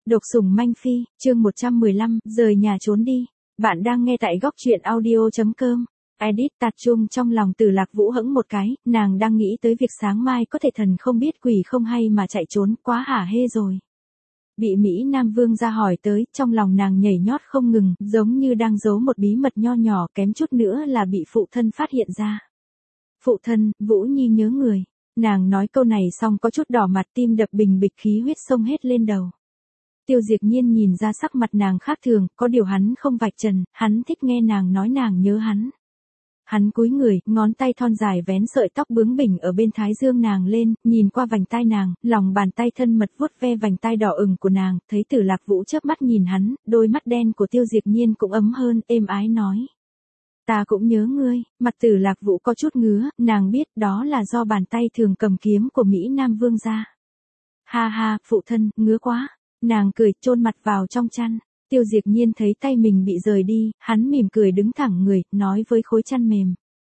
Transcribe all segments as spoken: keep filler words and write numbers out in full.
Độc sủng manh phi, chương một trăm mười lăm, rời nhà trốn đi. Bạn đang nghe tại góc truyện audio chấm com. Edit tạt chung trong lòng Tử Lạc Vũ hững một cái, nàng đang nghĩ tới việc sáng mai có thể thần không biết quỷ không hay mà chạy trốn, quá hả hê rồi. Bị Mỹ Nam Vương ra hỏi tới, trong lòng nàng nhảy nhót không ngừng, giống như đang giấu một bí mật nho nhỏ, kém chút nữa là bị phụ thân phát hiện ra. Phụ thân, Vũ Nhi nhớ người. Nàng nói câu này xong có chút đỏ mặt, tim đập bình bịch, khí huyết xông hết lên đầu. Tiêu Diệp Nhiên nhìn ra sắc mặt nàng khác thường, có điều hắn không vạch trần, hắn thích nghe nàng nói nàng nhớ hắn. Hắn cúi người, ngón tay thon dài vén sợi tóc bướng bỉnh ở bên thái dương nàng lên, nhìn qua vành tai nàng, lòng bàn tay thân mật vuốt ve vành tai đỏ ửng của nàng, thấy Tử Lạc Vũ chớp mắt nhìn hắn, đôi mắt đen của Tiêu Diệp Nhiên cũng ấm hơn, êm ái nói. Ta cũng nhớ ngươi. Mặt Tử Lạc Vũ có chút ngứa, nàng biết đó là do bàn tay thường cầm kiếm của Mỹ Nam Vương ra. Ha ha, phụ thân, ngứa quá. Nàng cười, chôn mặt vào trong chăn. Tiêu Diệp Nhiên thấy tay mình bị rời đi, hắn mỉm cười đứng thẳng người, nói với khối chăn mềm.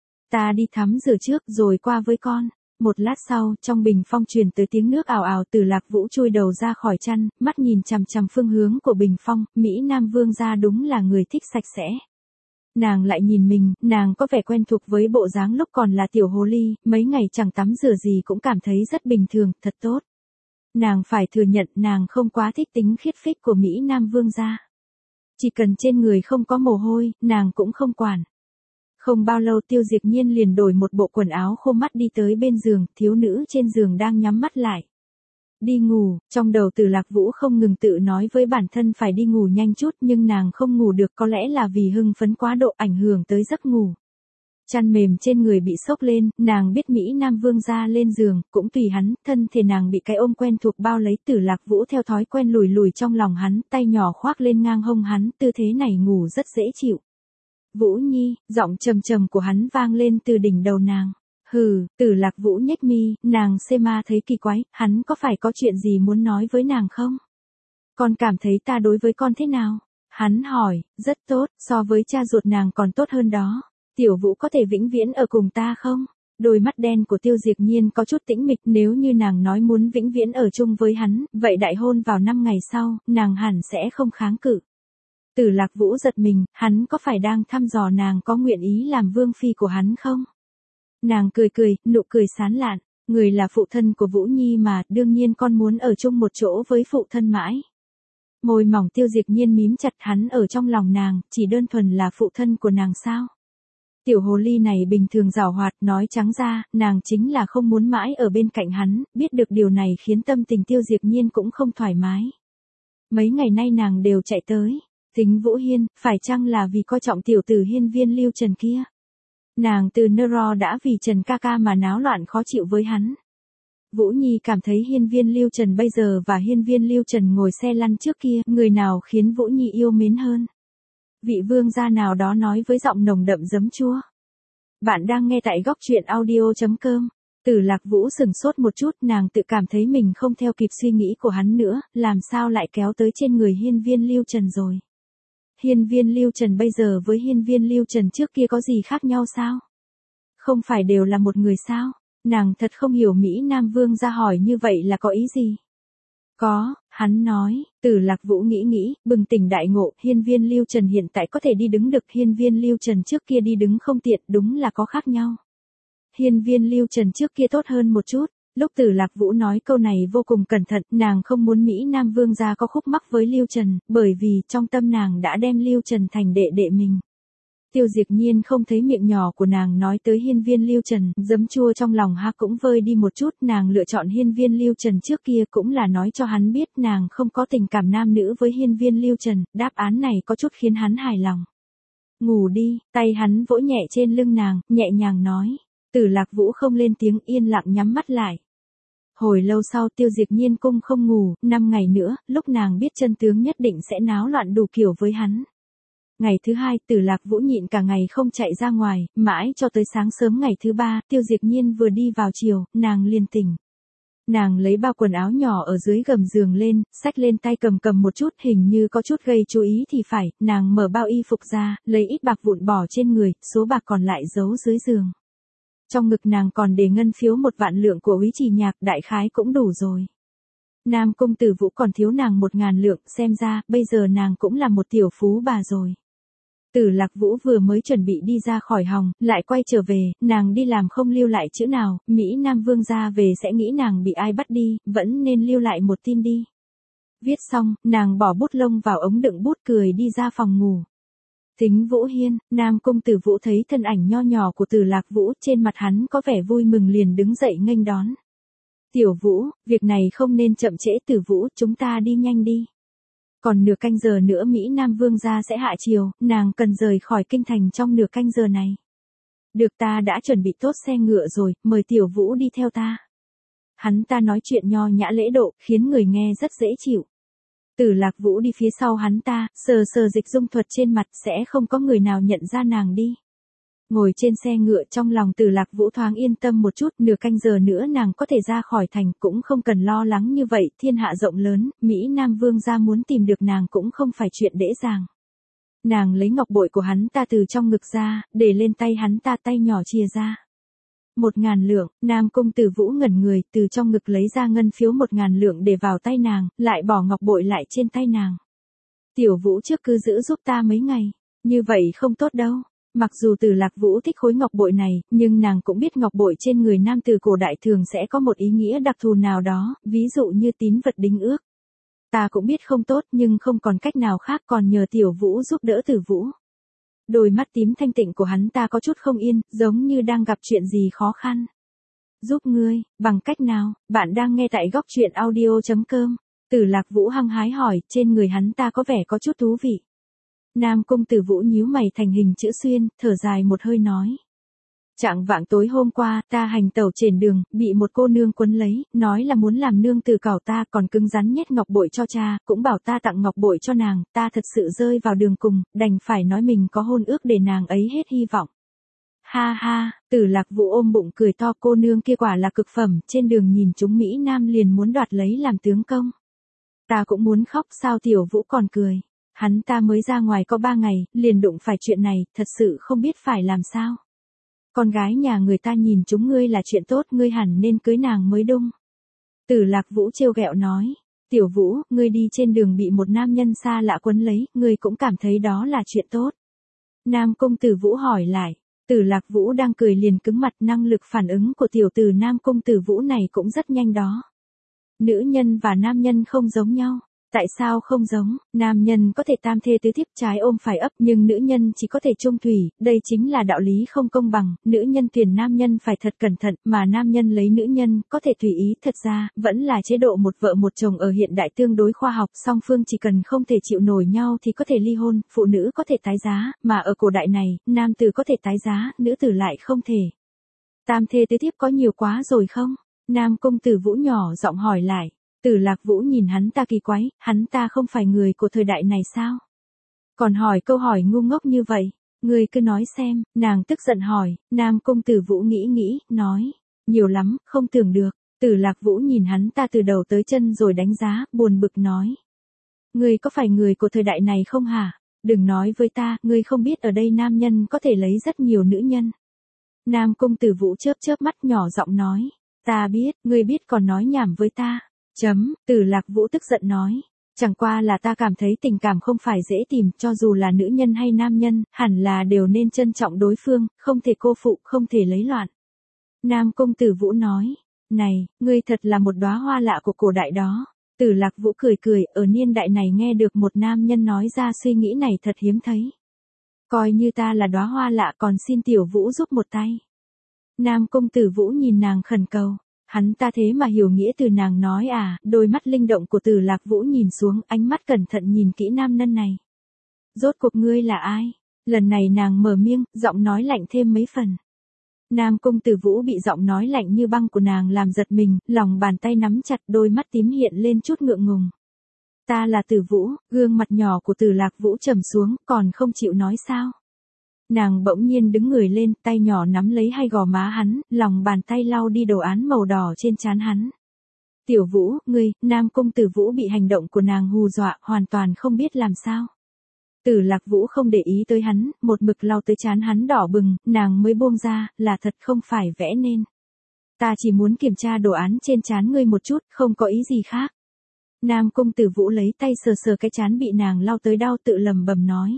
Ta đi tắm rửa trước rồi qua với con. Một lát sau, trong bình phong truyền tới tiếng nước ào ào. Tử Lạc Vũ chui đầu ra khỏi chăn, mắt nhìn chằm chằm phương hướng của bình phong, Mỹ Nam Vương gia đúng là người thích sạch sẽ. Nàng lại nhìn mình, nàng có vẻ quen thuộc với bộ dáng lúc còn là tiểu hồ ly, mấy ngày chẳng tắm rửa gì cũng cảm thấy rất bình thường, thật tốt. Nàng phải thừa nhận nàng không quá thích tính khiết phích của Mỹ Nam Vương gia. Chỉ cần trên người không có mồ hôi, nàng cũng không quản. Không bao lâu Tiêu Diệp Nhiên liền đổi một bộ quần áo khô mắt đi tới bên giường, thiếu nữ trên giường đang nhắm mắt lại. Đi ngủ, trong đầu Tử Lạc Vũ không ngừng tự nói với bản thân phải đi ngủ nhanh chút, nhưng nàng không ngủ được, có lẽ là vì hưng phấn quá độ ảnh hưởng tới giấc ngủ. Chăn mềm trên người bị xốc lên, nàng biết Mỹ Nam Vương ra lên giường, cũng tùy hắn, thân thể nàng bị cái ôm quen thuộc bao lấy. Tử Lạc Vũ theo thói quen lùi lùi trong lòng hắn, tay nhỏ khoác lên ngang hông hắn, tư thế này ngủ rất dễ chịu. Vũ Nhi, giọng trầm trầm của hắn vang lên từ đỉnh đầu nàng. Hừ, Tử Lạc Vũ nhếch mi, nàng xê ma thấy kỳ quái, hắn có phải có chuyện gì muốn nói với nàng không? Con cảm thấy ta đối với con thế nào? Hắn hỏi, rất tốt, so với cha ruột nàng còn tốt hơn đó. Tiểu Vũ có thể vĩnh viễn ở cùng ta không? Đôi mắt đen của Tiêu Diệp Nhiên có chút tĩnh mịch, nếu như nàng nói muốn vĩnh viễn ở chung với hắn, vậy đại hôn vào năm ngày sau, nàng hẳn sẽ không kháng cự. Tử Lạc Vũ giật mình, hắn có phải đang thăm dò nàng có nguyện ý làm vương phi của hắn không? Nàng cười cười, nụ cười sán lạn, người là phụ thân của Vũ Nhi mà, đương nhiên con muốn ở chung một chỗ với phụ thân mãi. Môi mỏng Tiêu Diệp Nhiên mím chặt, hắn ở trong lòng nàng, chỉ đơn thuần là phụ thân của nàng sao? Tiểu hồ ly này bình thường giảo hoạt, nói trắng ra, nàng chính là không muốn mãi ở bên cạnh hắn, biết được điều này khiến tâm tình Tiêu Diệp Nhiên cũng không thoải mái. Mấy ngày nay nàng đều chạy tới, tính Vũ Hiên, phải chăng là vì coi trọng tiểu tử hiên viên Lưu Trần kia? Nàng từ Neuro đã vì Trần ca ca mà náo loạn khó chịu với hắn. Vũ Nhi cảm thấy hiên viên Lưu Trần bây giờ và hiên viên Lưu Trần ngồi xe lăn trước kia, người nào khiến Vũ Nhi yêu mến hơn? Vị vương gia nào đó nói với giọng nồng đậm giấm chua. Bạn đang nghe tại góc truyện audio chấm com. Tử Lạc Vũ sừng sốt một chút, nàng tự cảm thấy mình không theo kịp suy nghĩ của hắn nữa, làm sao lại kéo tới trên người hiên viên Lưu Trần rồi. Hiên viên Lưu Trần bây giờ với hiên viên Lưu Trần trước kia có gì khác nhau sao? Không phải đều là một người sao? Nàng thật không hiểu Mỹ Nam Vương ra hỏi như vậy là có ý gì? Có, hắn nói. Tử Lạc Vũ nghĩ nghĩ, bừng tỉnh đại ngộ, hiên viên Lưu Trần hiện tại có thể đi đứng được, hiên viên Lưu Trần trước kia đi đứng không tiện, đúng là có khác nhau. Hiên viên Lưu Trần trước kia tốt hơn một chút. Lúc Tử Lạc Vũ nói câu này vô cùng cẩn thận, nàng không muốn Mỹ Nam Vương gia có khúc mắc với Lưu Trần, bởi vì trong tâm nàng đã đem Lưu Trần thành đệ đệ mình. Tiêu Diệp Nhiên không thấy miệng nhỏ của nàng nói tới hiên viên Lưu Trần, giấm chua trong lòng ha cũng vơi đi một chút, nàng lựa chọn hiên viên Lưu Trần trước kia cũng là nói cho hắn biết nàng không có tình cảm nam nữ với hiên viên Lưu Trần, đáp án này có chút khiến hắn hài lòng. Ngủ đi, tay hắn vỗ nhẹ trên lưng nàng, nhẹ nhàng nói. Tử Lạc Vũ không lên tiếng, yên lặng nhắm mắt lại. Hồi lâu sau Tiêu Diệp Nhiên cung không ngủ, năm ngày nữa, lúc nàng biết chân tướng nhất định sẽ náo loạn đủ kiểu với hắn. Ngày thứ hai, Tử Lạc Vũ nhịn cả ngày không chạy ra ngoài, mãi cho tới sáng sớm ngày thứ ba, Tiêu Diệp Nhiên vừa đi vào chiều, nàng liền tỉnh. Nàng lấy bao quần áo nhỏ ở dưới gầm giường lên, xách lên tay cầm cầm một chút, hình như có chút gây chú ý thì phải, nàng mở bao y phục ra, lấy ít bạc vụn bỏ trên người, số bạc còn lại giấu dưới giường. Trong ngực nàng còn để ngân phiếu một vạn lượng của Úy Trì Nhạc, đại khái cũng đủ rồi. Nam Cung Tử Vũ còn thiếu nàng một ngàn lượng, xem ra, bây giờ nàng cũng là một tiểu phú bà rồi. Tử Lạc Vũ vừa mới chuẩn bị đi ra khỏi hòng, lại quay trở về, nàng đi làm không lưu lại chữ nào, Mỹ Nam Vương gia về sẽ nghĩ nàng bị ai bắt đi, vẫn nên lưu lại một tin đi. Viết xong, nàng bỏ bút lông vào ống đựng bút cười đi ra phòng ngủ. Thính Vũ Hiên, Nam Cung Tử Vũ thấy thân ảnh nho nhỏ của Tử Lạc Vũ, trên mặt hắn có vẻ vui mừng liền đứng dậy nghênh đón. Tiểu Vũ, việc này không nên chậm trễ Tử Vũ, chúng ta đi nhanh đi. Còn nửa canh giờ nữa Mỹ Nam Vương gia sẽ hạ triều, nàng cần rời khỏi kinh thành trong nửa canh giờ này. Được, ta đã chuẩn bị tốt xe ngựa rồi, mời Tiểu Vũ đi theo ta. Hắn ta nói chuyện nho nhã lễ độ, khiến người nghe rất dễ chịu. Tử Lạc Vũ đi phía sau hắn ta, sờ sờ dịch dung thuật trên mặt, sẽ không có người nào nhận ra nàng đi. Ngồi trên xe ngựa trong lòng Tử Lạc Vũ thoáng yên tâm một chút, nửa canh giờ nữa nàng có thể ra khỏi thành, cũng không cần lo lắng như vậy, thiên hạ rộng lớn, Mỹ Nam Vương gia muốn tìm được nàng cũng không phải chuyện dễ dàng. Nàng lấy ngọc bội của hắn ta từ trong ngực ra, để lên tay hắn ta, tay nhỏ chìa ra. Một ngàn lượng, Nam Cung Tử Vũ ngẩn người, từ trong ngực lấy ra ngân phiếu một ngàn lượng để vào tay nàng, lại bỏ ngọc bội lại trên tay nàng. Tiểu Vũ trước cứ giữ giúp ta mấy ngày, như vậy không tốt đâu. Mặc dù Tử Lạc Vũ thích khối ngọc bội này, nhưng nàng cũng biết ngọc bội trên người nam tử cổ đại thường sẽ có một ý nghĩa đặc thù nào đó, ví dụ như tín vật đính ước. Ta cũng biết không tốt nhưng không còn cách nào khác, còn nhờ Tiểu Vũ giúp đỡ Tử Vũ. Đôi mắt tím thanh tịnh của hắn ta có chút không yên, giống như đang gặp chuyện gì khó khăn. Giúp ngươi, bằng cách nào? Bạn đang nghe tại góc truyện audio chấm com. Tử Lạc Vũ hăng hái hỏi, trên người hắn ta có vẻ có chút thú vị. Nam Cung Tử Vũ nhíu mày thành hình chữ xuyên, thở dài một hơi nói. Trạng vạng tối hôm qua, ta hành tẩu trên đường, bị một cô nương quấn lấy, nói là muốn làm nương tử cảo ta, còn cứng rắn nhét ngọc bội cho cha, cũng bảo ta tặng ngọc bội cho nàng, ta thật sự rơi vào đường cùng, đành phải nói mình có hôn ước để nàng ấy hết hy vọng. Ha ha, Tử Lạc Vũ ôm bụng cười to, cô nương kia quả là cực phẩm, trên đường nhìn chúng Mỹ Nam liền muốn đoạt lấy làm tướng công. Ta cũng muốn khóc, sao Tiểu Vũ còn cười. Hắn ta mới ra ngoài có ba ngày, liền đụng phải chuyện này, thật sự không biết phải làm sao. Con gái nhà người ta nhìn chúng ngươi là chuyện tốt, ngươi hẳn nên cưới nàng mới đúng. Tử Lạc Vũ trêu ghẹo nói, Tiểu Vũ, ngươi đi trên đường bị một nam nhân xa lạ quấn lấy, ngươi cũng cảm thấy đó là chuyện tốt. Nam Cung Tử Vũ hỏi lại, Tử Lạc Vũ đang cười liền cứng mặt, năng lực phản ứng của tiểu tử Nam Cung Tử Vũ này cũng rất nhanh đó. Nữ nhân và nam nhân không giống nhau. Tại sao không giống? Nam nhân có thể tam thê tứ thiếp, trái ôm phải ấp, nhưng nữ nhân chỉ có thể chung thủy, đây chính là đạo lý không công bằng, nữ nhân tuyển nam nhân phải thật cẩn thận, mà nam nhân lấy nữ nhân, có thể tùy ý, thật ra, vẫn là chế độ một vợ một chồng ở hiện đại tương đối khoa học, song phương chỉ cần không thể chịu nổi nhau thì có thể ly hôn, phụ nữ có thể tái giá, mà ở cổ đại này, nam tử có thể tái giá, nữ tử lại không thể. Tam thê tứ thiếp có nhiều quá rồi không? Nam Cung Tử Vũ nhỏ giọng hỏi lại. Tử Lạc Vũ nhìn hắn ta kỳ quái, hắn ta không phải người của thời đại này sao? Còn hỏi câu hỏi ngu ngốc như vậy, ngươi cứ nói xem, nàng tức giận hỏi, Nam Cung Tử Vũ nghĩ nghĩ, nói, nhiều lắm, không tưởng được. Tử Lạc Vũ nhìn hắn ta từ đầu tới chân rồi đánh giá, buồn bực nói. Ngươi có phải người của thời đại này không hả? Đừng nói với ta, ngươi không biết ở đây nam nhân có thể lấy rất nhiều nữ nhân. Nam Cung Tử Vũ chớp chớp mắt nhỏ giọng nói, ta biết, ngươi biết còn nói nhảm với ta. Chấm, Tử Lạc Vũ tức giận nói. Chẳng qua là ta cảm thấy tình cảm không phải dễ tìm, cho dù là nữ nhân hay nam nhân, hẳn là đều nên trân trọng đối phương, không thể cô phụ, không thể lấy loạn. Nam Cung Tử Vũ nói, này, ngươi thật là một đóa hoa lạ của cổ đại đó. Tử Lạc Vũ cười cười, ở niên đại này nghe được một nam nhân nói ra suy nghĩ này thật hiếm thấy. Coi như ta là đóa hoa lạ, còn xin Tiểu Vũ giúp một tay. Nam Cung Tử Vũ nhìn nàng khẩn cầu. Hắn ta thế mà hiểu nghĩa từ nàng nói à, đôi mắt linh động của Tử Lạc Vũ nhìn xuống, ánh mắt cẩn thận nhìn kỹ nam nhân này. Rốt cuộc ngươi là ai? Lần này nàng mở miệng, giọng nói lạnh thêm mấy phần. Nam Cung Tử Vũ bị giọng nói lạnh như băng của nàng làm giật mình, lòng bàn tay nắm chặt, đôi mắt tím hiện lên chút ngượng ngùng. Ta là Tử Vũ, gương mặt nhỏ của Tử Lạc Vũ trầm xuống, còn không chịu nói sao? Nàng bỗng nhiên đứng người lên, tay nhỏ nắm lấy hai gò má hắn, lòng bàn tay lau đi đồ án màu đỏ trên trán hắn. Tiểu Vũ, ngươi, Nam Cung Tử Vũ bị hành động của nàng hù dọa, hoàn toàn không biết làm sao. Tử Lạc Vũ không để ý tới hắn, một mực lau tới trán hắn đỏ bừng, nàng mới buông ra, là thật không phải vẽ nên. Ta chỉ muốn kiểm tra đồ án trên trán ngươi một chút, không có ý gì khác. Nam Cung Tử Vũ lấy tay sờ sờ cái trán bị nàng lau tới đau tự lầm bầm nói.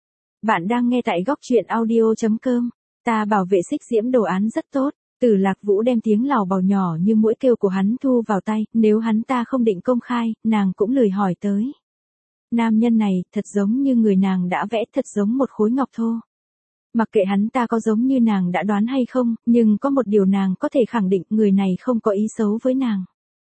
Bạn đang nghe tại góc truyện audio.com. Ta bảo vệ xích diễm đồ án rất tốt. Tử Lạc Vũ đem tiếng lào bào nhỏ như mũi kêu của hắn thu vào tay, nếu hắn ta không định công khai, nàng cũng lười hỏi tới. Nam nhân này, thật giống như người nàng đã vẽ, thật giống một khối ngọc thô. Mặc kệ hắn ta có giống như nàng đã đoán hay không, nhưng có một điều nàng có thể khẳng định, người này không có ý xấu với nàng.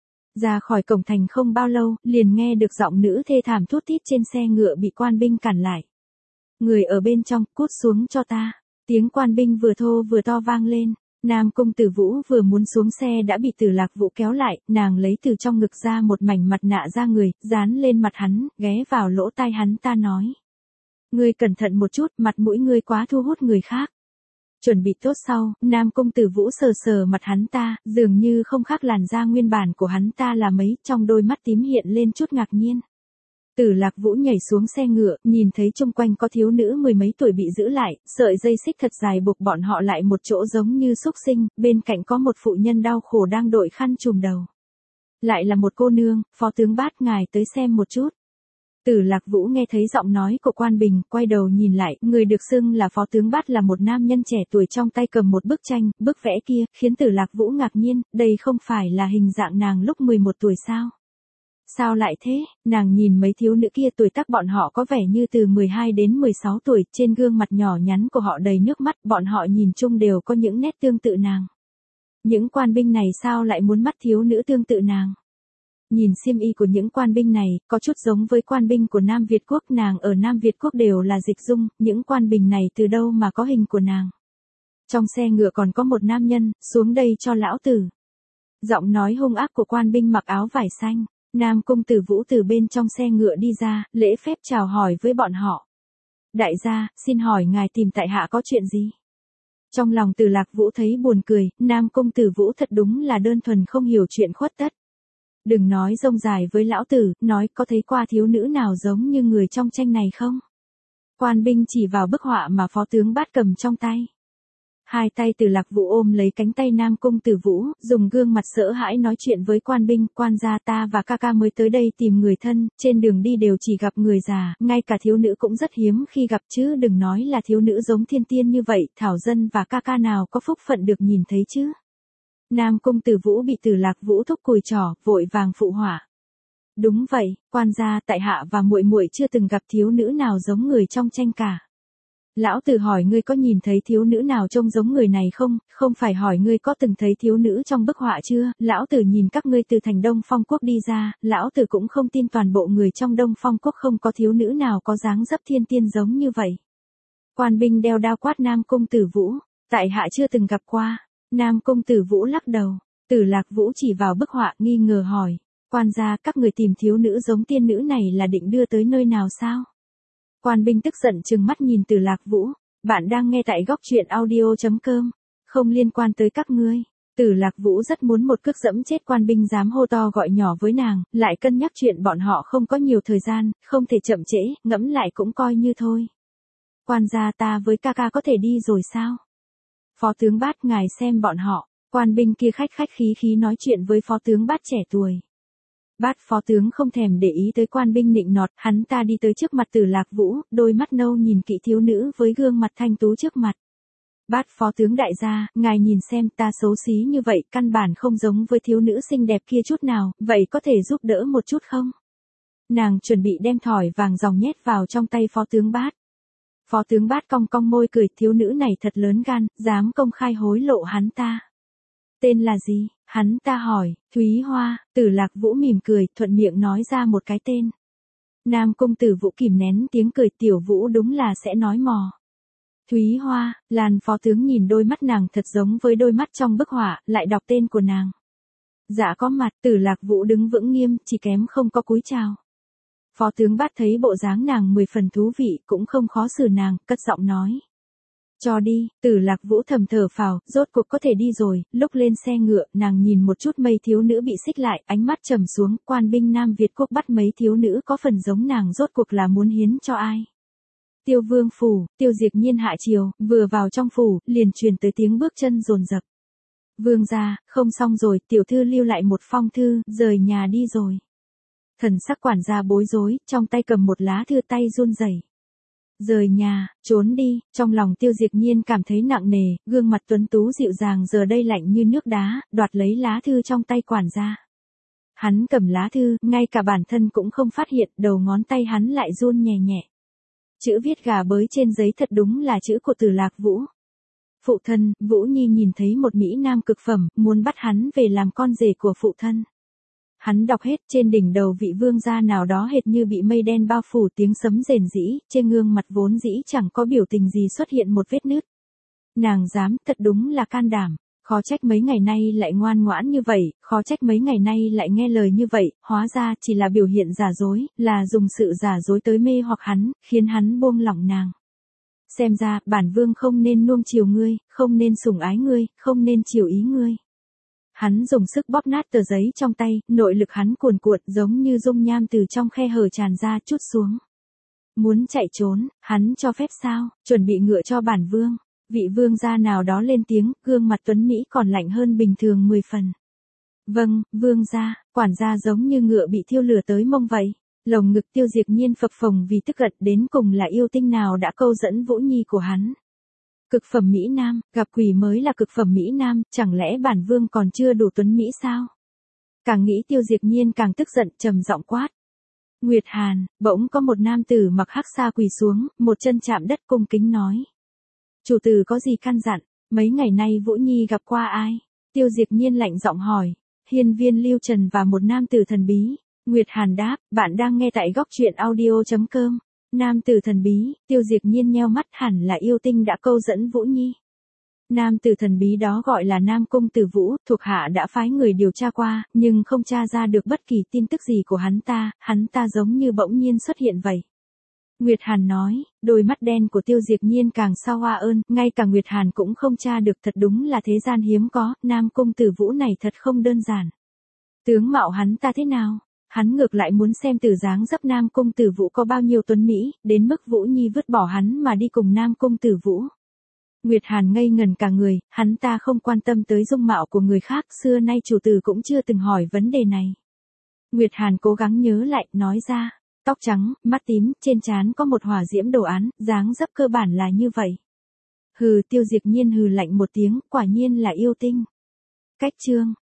Ra khỏi cổng thành không bao lâu, liền nghe được giọng nữ thê thảm thút thít trên xe ngựa bị quan binh cản lại. Người ở bên trong, cút xuống cho ta. Tiếng quan binh vừa thô vừa to vang lên. Nam Cung Tử Vũ vừa muốn xuống xe đã bị Tử Lạc Vũ kéo lại, nàng lấy từ trong ngực ra một mảnh mặt nạ da người, dán lên mặt hắn, ghé vào lỗ tai hắn ta nói. Ngươi cẩn thận một chút, mặt mũi ngươi quá thu hút người khác. Chuẩn bị tốt sau, Nam Cung Tử Vũ sờ sờ mặt hắn ta, dường như không khác làn da nguyên bản của hắn ta là mấy, trong đôi mắt tím hiện lên chút ngạc nhiên. Tử Lạc Vũ nhảy xuống xe ngựa, nhìn thấy chung quanh có thiếu nữ mười mấy tuổi bị giữ lại, sợi dây xích thật dài buộc bọn họ lại một chỗ giống như xúc sinh, bên cạnh có một phụ nhân đau khổ đang đội khăn trùm đầu. Lại là một cô nương, phó tướng Bát ngài tới xem một chút. Tử Lạc Vũ nghe thấy giọng nói của quan bình, quay đầu nhìn lại, người được xưng là phó tướng Bát là một nam nhân trẻ tuổi trong tay cầm một bức tranh, bức vẽ kia, khiến Tử Lạc Vũ ngạc nhiên, đây không phải là hình dạng nàng lúc mười một tuổi sao? Sao lại thế? Nàng nhìn mấy thiếu nữ kia tuổi tác bọn họ có vẻ như từ mười hai đến mười sáu tuổi, trên gương mặt nhỏ nhắn của họ đầy nước mắt, bọn họ nhìn chung đều có những nét tương tự nàng. Những quan binh này sao lại muốn bắt thiếu nữ tương tự nàng? Nhìn xiêm y của những quan binh này, có chút giống với quan binh của Nam Việt Quốc, nàng ở Nam Việt Quốc đều là dịch dung, những quan binh này từ đâu mà có hình của nàng. Trong xe ngựa còn có một nam nhân, xuống đây cho lão tử. Giọng nói hung ác của quan binh mặc áo vải xanh. Nam Cung Tử Vũ từ bên trong xe ngựa đi ra, lễ phép chào hỏi với bọn họ. Đại gia, xin hỏi ngài tìm tại hạ có chuyện gì? Trong lòng Tử Lạc Vũ thấy buồn cười, Nam Cung Tử Vũ thật đúng là đơn thuần không hiểu chuyện khuất tất. Đừng nói rông dài với lão tử, nói có thấy qua thiếu nữ nào giống như người trong tranh này không? Quan binh chỉ vào bức họa mà phó tướng Bát cầm trong tay. Hai tay Tử Lạc Vũ ôm lấy cánh tay Nam Cung Tử Vũ, dùng gương mặt sợ hãi nói chuyện với quan binh, quan gia ta và ca ca mới tới đây tìm người thân, trên đường đi đều chỉ gặp người già, ngay cả thiếu nữ cũng rất hiếm khi gặp chứ đừng nói là thiếu nữ giống thiên tiên như vậy, Thảo Dân và ca ca nào có phúc phận được nhìn thấy chứ. Nam Cung Tử Vũ bị Tử Lạc Vũ thúc cùi trỏ, vội vàng phụ họa. Đúng vậy, quan gia tại hạ và muội muội chưa từng gặp thiếu nữ nào giống người trong tranh cả. Lão tử hỏi ngươi có nhìn thấy thiếu nữ nào trông giống người này không, không phải hỏi ngươi có từng thấy thiếu nữ trong bức họa chưa, lão tử nhìn các ngươi từ thành Đông Phong Quốc đi ra, lão tử cũng không tin toàn bộ người trong Đông Phong Quốc không có thiếu nữ nào có dáng dấp thiên tiên giống như vậy. Quan binh đeo đao quát Nam Cung Tử Vũ, tại hạ chưa từng gặp qua. Nam Cung Tử Vũ lắc đầu, Tử Lạc Vũ chỉ vào bức họa nghi ngờ hỏi, quan gia các người tìm thiếu nữ giống tiên nữ này là định đưa tới nơi nào sao? Quan binh tức giận trừng mắt nhìn Tử Lạc Vũ, bạn đang nghe tại góc truyện audio.com, không liên quan tới các ngươi. Tử Lạc Vũ rất muốn một cước dẫm chết quan binh dám hô to gọi nhỏ với nàng, lại cân nhắc chuyện bọn họ không có nhiều thời gian, không thể chậm trễ, ngẫm lại cũng coi như thôi. Quan gia ta với ca ca có thể đi rồi sao? Phó tướng Bát ngài xem bọn họ, quan binh kia khách khách khí khí nói chuyện với phó tướng Bát trẻ tuổi. Bát phó tướng không thèm để ý tới quan binh nịnh nọt, hắn ta đi tới trước mặt Tử Lạc Vũ, đôi mắt nâu nhìn kỹ thiếu nữ với gương mặt thanh tú trước mặt. Bát phó tướng đại gia, ngài nhìn xem ta xấu xí như vậy, căn bản không giống với thiếu nữ xinh đẹp kia chút nào, vậy có thể giúp đỡ một chút không? Nàng chuẩn bị đem thỏi vàng ròng nhét vào trong tay phó tướng Bát. Phó tướng Bát cong cong môi cười, thiếu nữ này thật lớn gan, dám công khai hối lộ hắn ta. Tên là gì? Hắn ta hỏi. Thúy Hoa. Tử Lạc Vũ mỉm cười, thuận miệng nói ra một cái tên. Nam Cung Tử Vũ kìm nén tiếng cười, tiểu Vũ đúng là sẽ nói mò. Thúy Hoa. Làn phó tướng nhìn đôi mắt nàng thật giống với đôi mắt trong bức họa, lại đọc tên của nàng. Dạ có mặt. Tử Lạc Vũ đứng vững nghiêm, chỉ kém không có cúi chào. Phó tướng Bát thấy bộ dáng nàng mười phần thú vị, cũng không khó xử nàng, cất giọng nói. Cho đi. Tử Lạc Vũ thầm thở phào, rốt cuộc có thể đi rồi. Lúc lên xe ngựa, nàng nhìn một chút mấy thiếu nữ bị xích lại, ánh mắt trầm xuống, quan binh Nam Việt Quốc bắt mấy thiếu nữ có phần giống nàng, rốt cuộc là muốn hiến cho ai? Tiêu Vương phủ. Tiêu Diệp Nhiên hạ triều, vừa vào trong phủ, liền truyền tới tiếng bước chân dồn dập. Vương gia, không xong rồi, tiểu thư lưu lại một phong thư, rời nhà đi rồi. Thần sắc quản gia bối rối, trong tay cầm một lá thư tay run rẩy. Rời nhà, trốn đi, trong lòng Tiêu Diệp Nhiên cảm thấy nặng nề, gương mặt tuấn tú dịu dàng giờ đây lạnh như nước đá, đoạt lấy lá thư trong tay quản gia. Hắn cầm lá thư, ngay cả bản thân cũng không phát hiện, đầu ngón tay hắn lại run nhẹ nhẹ. Chữ viết gà bới trên giấy thật đúng là chữ của Từ Lạc Vũ. Phụ thân, Vũ Nhi nhìn thấy một Mỹ Nam cực phẩm, muốn bắt hắn về làm con rể của phụ thân. Hắn đọc hết, trên đỉnh đầu vị vương gia nào đó hệt như bị mây đen bao phủ, tiếng sấm rền rĩ, trên gương mặt vốn dĩ chẳng có biểu tình gì xuất hiện một vết nứt. Nàng dám, thật đúng là can đảm, khó trách mấy ngày nay lại ngoan ngoãn như vậy, khó trách mấy ngày nay lại nghe lời như vậy, hóa ra chỉ là biểu hiện giả dối, là dùng sự giả dối tới mê hoặc hắn, khiến hắn buông lỏng nàng. Xem ra, bản vương không nên nuông chiều ngươi, không nên sủng ái ngươi, không nên chiều ý ngươi. Hắn dùng sức bóp nát tờ giấy trong tay, nội lực hắn cuồn cuộn giống như dung nham từ trong khe hở tràn ra trút xuống. Muốn chạy trốn, hắn cho phép sao, chuẩn bị ngựa cho bản vương. Vị vương gia nào đó lên tiếng, gương mặt tuấn Mỹ còn lạnh hơn bình thường mười phần. Vâng, vương gia, quản gia giống như ngựa bị thiêu lửa tới mông vậy. Lồng ngực Tiêu Diệp Nhiên phập phồng vì tức giận, đến cùng là yêu tinh nào đã câu dẫn Vũ Nhi của hắn. Cực phẩm Mỹ Nam, gặp quỷ mới là cực phẩm Mỹ Nam, chẳng lẽ bản vương còn chưa đủ tuấn Mỹ sao? Càng nghĩ Tiêu Diệp Nhiên càng tức giận, trầm giọng quát. Nguyệt Hàn, bỗng có một nam tử mặc hắc sa quỳ xuống, một chân chạm đất cung kính nói. Chủ tử có gì căn dặn, mấy ngày nay Vũ Nhi gặp qua ai? Tiêu Diệp Nhiên lạnh giọng hỏi. Hiên Viên Lưu Trần và một nam tử thần bí. Nguyệt Hàn đáp, bạn đang nghe tại góc truyện audio chấm com. Nam tử thần bí, Tiêu Diệp Nhiên nheo mắt, hẳn là yêu tinh đã câu dẫn Vũ Nhi. Nam tử thần bí đó gọi là Nam Cung Tử Vũ, thuộc hạ đã phái người điều tra qua, nhưng không tra ra được bất kỳ tin tức gì của hắn ta, hắn ta giống như bỗng nhiên xuất hiện vậy. Nguyệt Hàn nói, đôi mắt đen của Tiêu Diệp Nhiên càng sao hoa ơn, ngay cả Nguyệt Hàn cũng không tra được, thật đúng là thế gian hiếm có, Nam Cung Tử Vũ này thật không đơn giản. Tướng mạo hắn ta thế nào? Hắn ngược lại muốn xem từ dáng dấp Nam Cung Tử Vũ có bao nhiêu tuấn Mỹ, đến mức Vũ Nhi vứt bỏ hắn mà đi cùng Nam Cung Tử Vũ. Nguyệt Hàn ngây ngần cả người, hắn ta không quan tâm tới dung mạo của người khác, xưa nay chủ tử cũng chưa từng hỏi vấn đề này. Nguyệt Hàn cố gắng nhớ lại, nói ra, tóc trắng, mắt tím, trên trán có một hỏa diễm đồ án, dáng dấp cơ bản là như vậy. Hừ, Tiêu Diệp Nhiên hừ lạnh một tiếng, quả nhiên là yêu tinh. Cách chương